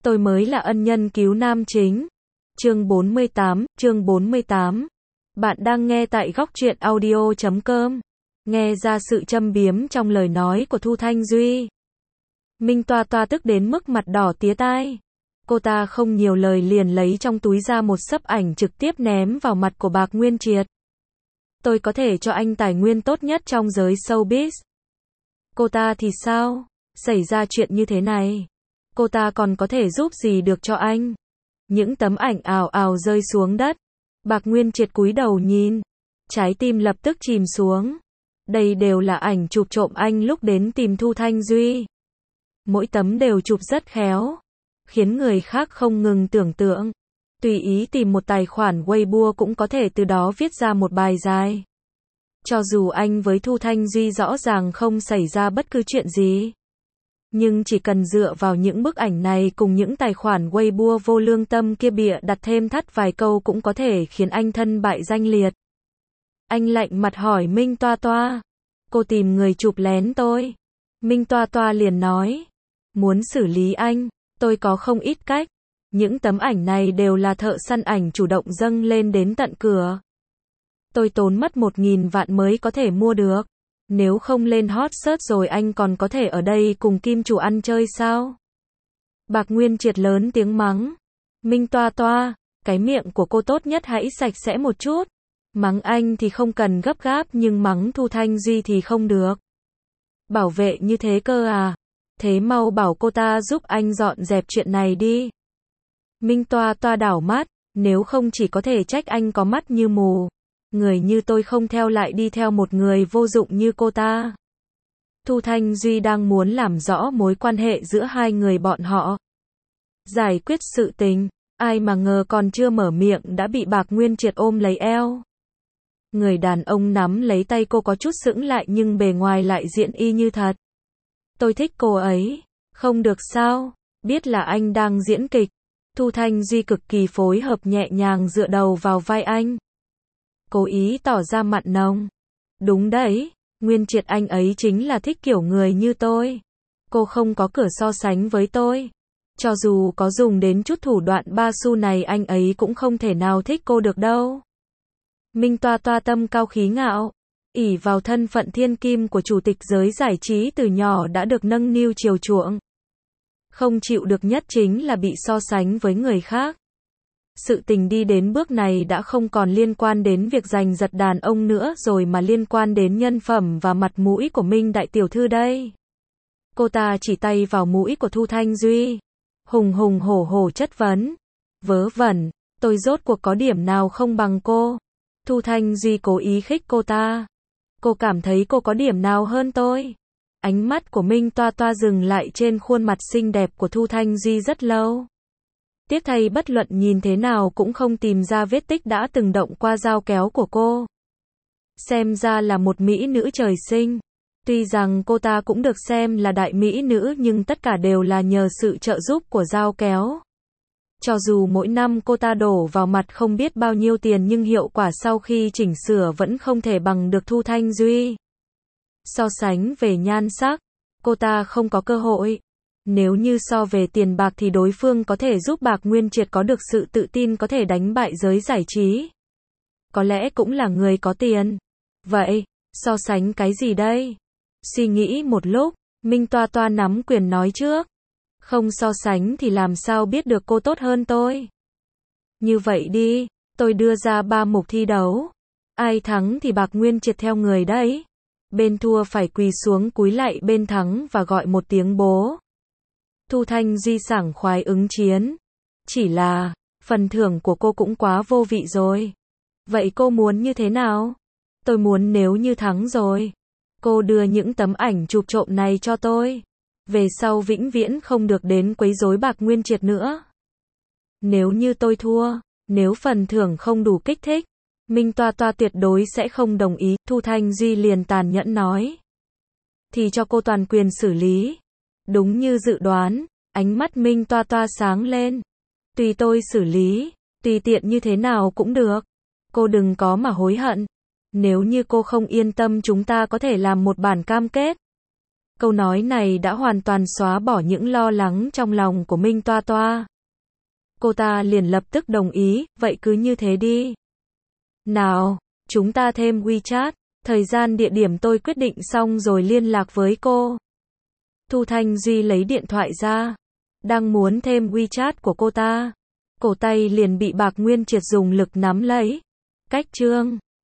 Tôi mới là ân nhân cứu nam chính. Chương 48. Bạn đang nghe tại góc truyện audio.com. Nghe ra sự châm biếm trong lời nói của Thu Thanh Duy. Minh Toa Toa tức đến mức mặt đỏ tía tai. Cô ta không nhiều lời liền lấy trong túi ra một xấp ảnh trực tiếp ném vào mặt của Bạc Nguyên Triệt. Tôi có thể cho anh tài nguyên tốt nhất trong giới showbiz. Cô ta thì sao? Xảy ra chuyện như thế này, cô ta còn có thể giúp gì được cho anh? Những tấm ảnh ào ào rơi xuống đất. Bạc Nguyên Triệt cúi đầu nhìn, trái tim lập tức chìm xuống. Đây đều là ảnh chụp trộm anh lúc đến tìm Thu Thanh Duy. Mỗi tấm đều chụp rất khéo, khiến người khác không ngừng tưởng tượng. Tùy ý tìm một tài khoản Weibo cũng có thể từ đó viết ra một bài dài. Cho dù anh với Thu Thanh Duy rõ ràng không xảy ra bất cứ chuyện gì, nhưng chỉ cần dựa vào những bức ảnh này cùng những tài khoản Weibo vô lương tâm kia bịa đặt thêm thắt vài câu cũng có thể khiến anh thân bại danh liệt. Anh lạnh mặt hỏi Minh Toa Toa, cô tìm người chụp lén tôi. Minh Toa Toa liền nói, muốn xử lý anh, tôi có không ít cách. Những tấm ảnh này đều là thợ săn ảnh chủ động dâng lên đến tận cửa. Tôi tốn mất 1.000 vạn mới có thể mua được. Nếu không lên hot search rồi anh còn có thể ở đây cùng kim chủ ăn chơi sao? Bạc Nguyên Triệt lớn tiếng mắng. Minh Toa Toa, cái miệng của cô tốt nhất hãy sạch sẽ một chút. Mắng anh thì không cần gấp gáp nhưng mắng Thu Thanh Duy thì không được. Bảo vệ như thế cơ à? Thế mau bảo cô ta giúp anh dọn dẹp chuyện này đi. Minh Toa Toa đảo mắt, nếu không chỉ có thể trách anh có mắt như mù. Người như tôi không theo lại đi theo một người vô dụng như cô ta. Thu Thanh Duy đang muốn làm rõ mối quan hệ giữa hai người bọn họ, giải quyết sự tình, ai mà ngờ còn chưa mở miệng đã bị Bạc Nguyên Triệt ôm lấy eo. Người đàn ông nắm lấy tay cô có chút sững lại nhưng bề ngoài lại diễn y như thật. Tôi thích cô ấy, không được sao, biết là anh đang diễn kịch. Thu Thanh Duy cực kỳ phối hợp nhẹ nhàng dựa đầu vào vai anh. Cố ý tỏ ra mặn nồng. Đúng đấy, Nguyên Triệt anh ấy chính là thích kiểu người như tôi. Cô không có cửa so sánh với tôi. Cho dù có dùng đến chút thủ đoạn ba xu này anh ấy cũng không thể nào thích cô được đâu. Minh Toa Toa tâm cao khí ngạo, ỷ vào thân phận thiên kim của chủ tịch giới giải trí từ nhỏ đã được nâng niu chiều chuộng. Không chịu được nhất chính là bị so sánh với người khác. Sự tình đi đến bước này đã không còn liên quan đến việc giành giật đàn ông nữa rồi mà liên quan đến nhân phẩm và mặt mũi của Minh đại tiểu thư đây. Cô ta chỉ tay vào mũi của Thu Thanh Duy, hùng hùng hổ hổ chất vấn. Vớ vẩn, tôi rốt cuộc có điểm nào không bằng cô? Thu Thanh Duy cố ý khích cô ta. Cô cảm thấy cô có điểm nào hơn tôi? Ánh mắt của Minh Toa Toa dừng lại trên khuôn mặt xinh đẹp của Thu Thanh Duy rất lâu. Tiếc thay bất luận nhìn thế nào cũng không tìm ra vết tích đã từng động qua dao kéo của cô. Xem ra là một mỹ nữ trời sinh. Tuy rằng cô ta cũng được xem là đại mỹ nữ nhưng tất cả đều là nhờ sự trợ giúp của dao kéo. Cho dù mỗi năm cô ta đổ vào mặt không biết bao nhiêu tiền nhưng hiệu quả sau khi chỉnh sửa vẫn không thể bằng được Thu Thanh Duy. So sánh về nhan sắc, cô ta không có cơ hội. Nếu như so về tiền bạc thì đối phương có thể giúp Bạc Nguyên Triệt có được sự tự tin có thể đánh bại giới giải trí. Có lẽ cũng là người có tiền. Vậy, so sánh cái gì đây? Suy nghĩ một lúc, Minh Toa Toa nắm quyền nói trước. Không so sánh thì làm sao biết được cô tốt hơn tôi? Như vậy đi, tôi đưa ra 3 mục thi đấu. Ai thắng thì Bạc Nguyên Triệt theo người đấy. Bên thua phải quỳ xuống cúi lạy bên thắng và gọi một tiếng bố. Thu Thanh Duy sảng khoái ứng chiến. Chỉ là, phần thưởng của cô cũng quá vô vị rồi. Vậy cô muốn như thế nào? Tôi muốn nếu như thắng rồi, cô đưa những tấm ảnh chụp trộm này cho tôi. Về sau vĩnh viễn không được đến quấy rối Bạc Nguyên Triệt nữa. Nếu như tôi thua, nếu phần thưởng không đủ kích thích, Minh Toa Toa tuyệt đối sẽ không đồng ý. Thu Thanh Duy liền tàn nhẫn nói. Thì cho cô toàn quyền xử lý. Đúng như dự đoán, ánh mắt Minh Toa Toa sáng lên. Tùy tôi xử lý, tùy tiện như thế nào cũng được. Cô đừng có mà hối hận. Nếu như cô không yên tâm chúng ta có thể làm một bản cam kết. Câu nói này đã hoàn toàn xóa bỏ những lo lắng trong lòng của Minh Toa Toa. Cô ta liền lập tức đồng ý, vậy cứ như thế đi. Nào, chúng ta thêm WeChat, thời gian địa điểm tôi quyết định xong rồi liên lạc với cô. Thu Thanh Duy lấy điện thoại ra, đang muốn thêm WeChat của cô ta. Cổ tay liền bị Bạc Nguyên Triệt dùng lực nắm lấy. Cách chương